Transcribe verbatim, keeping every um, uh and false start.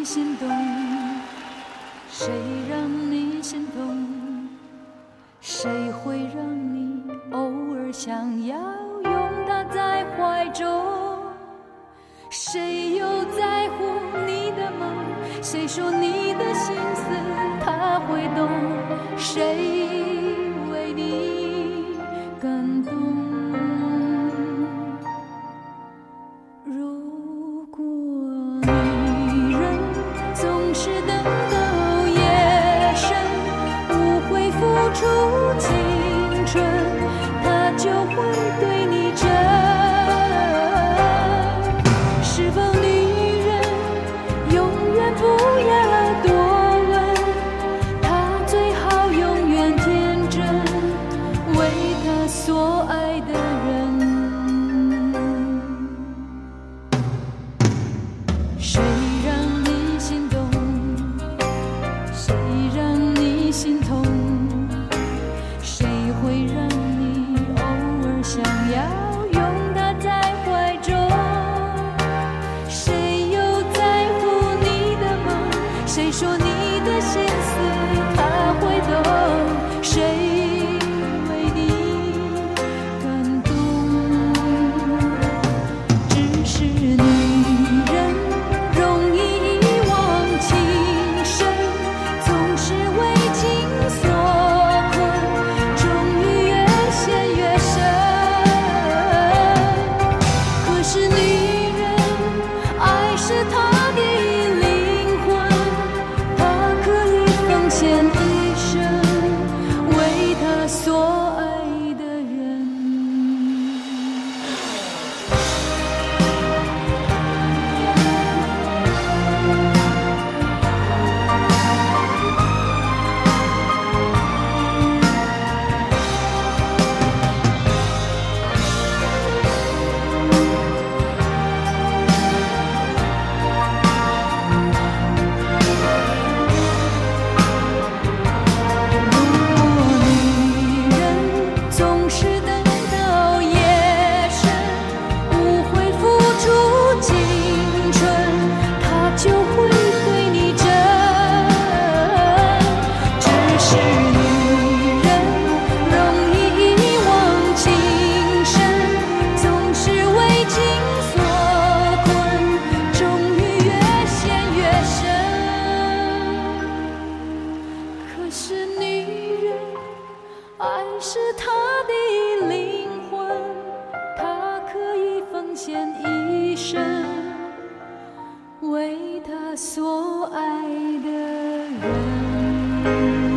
心动？谁让你心痛？谁会让你偶尔想要拥他在怀中？谁又在乎你的梦？谁说你的心思他会懂？谁为你感动？如果女人总是等到夜深，不会付出青春，她就会对你真。是否女人永远不要多问，她最好永远天真，为她所爱的人。谁让你心动？谁让你心痛？谁会让你偶尔想要拥他在怀中？谁又在乎你的梦？谁说你的心思他会懂？谁为你感动？只是女人容易遗忘情深，总是为情所困，终于越陷越深。可是女人，爱是她的灵魂，她可以奉献一生，为她所爱的人。可是女人，爱是她的灵魂，她可以奉献一生，为她所爱的人。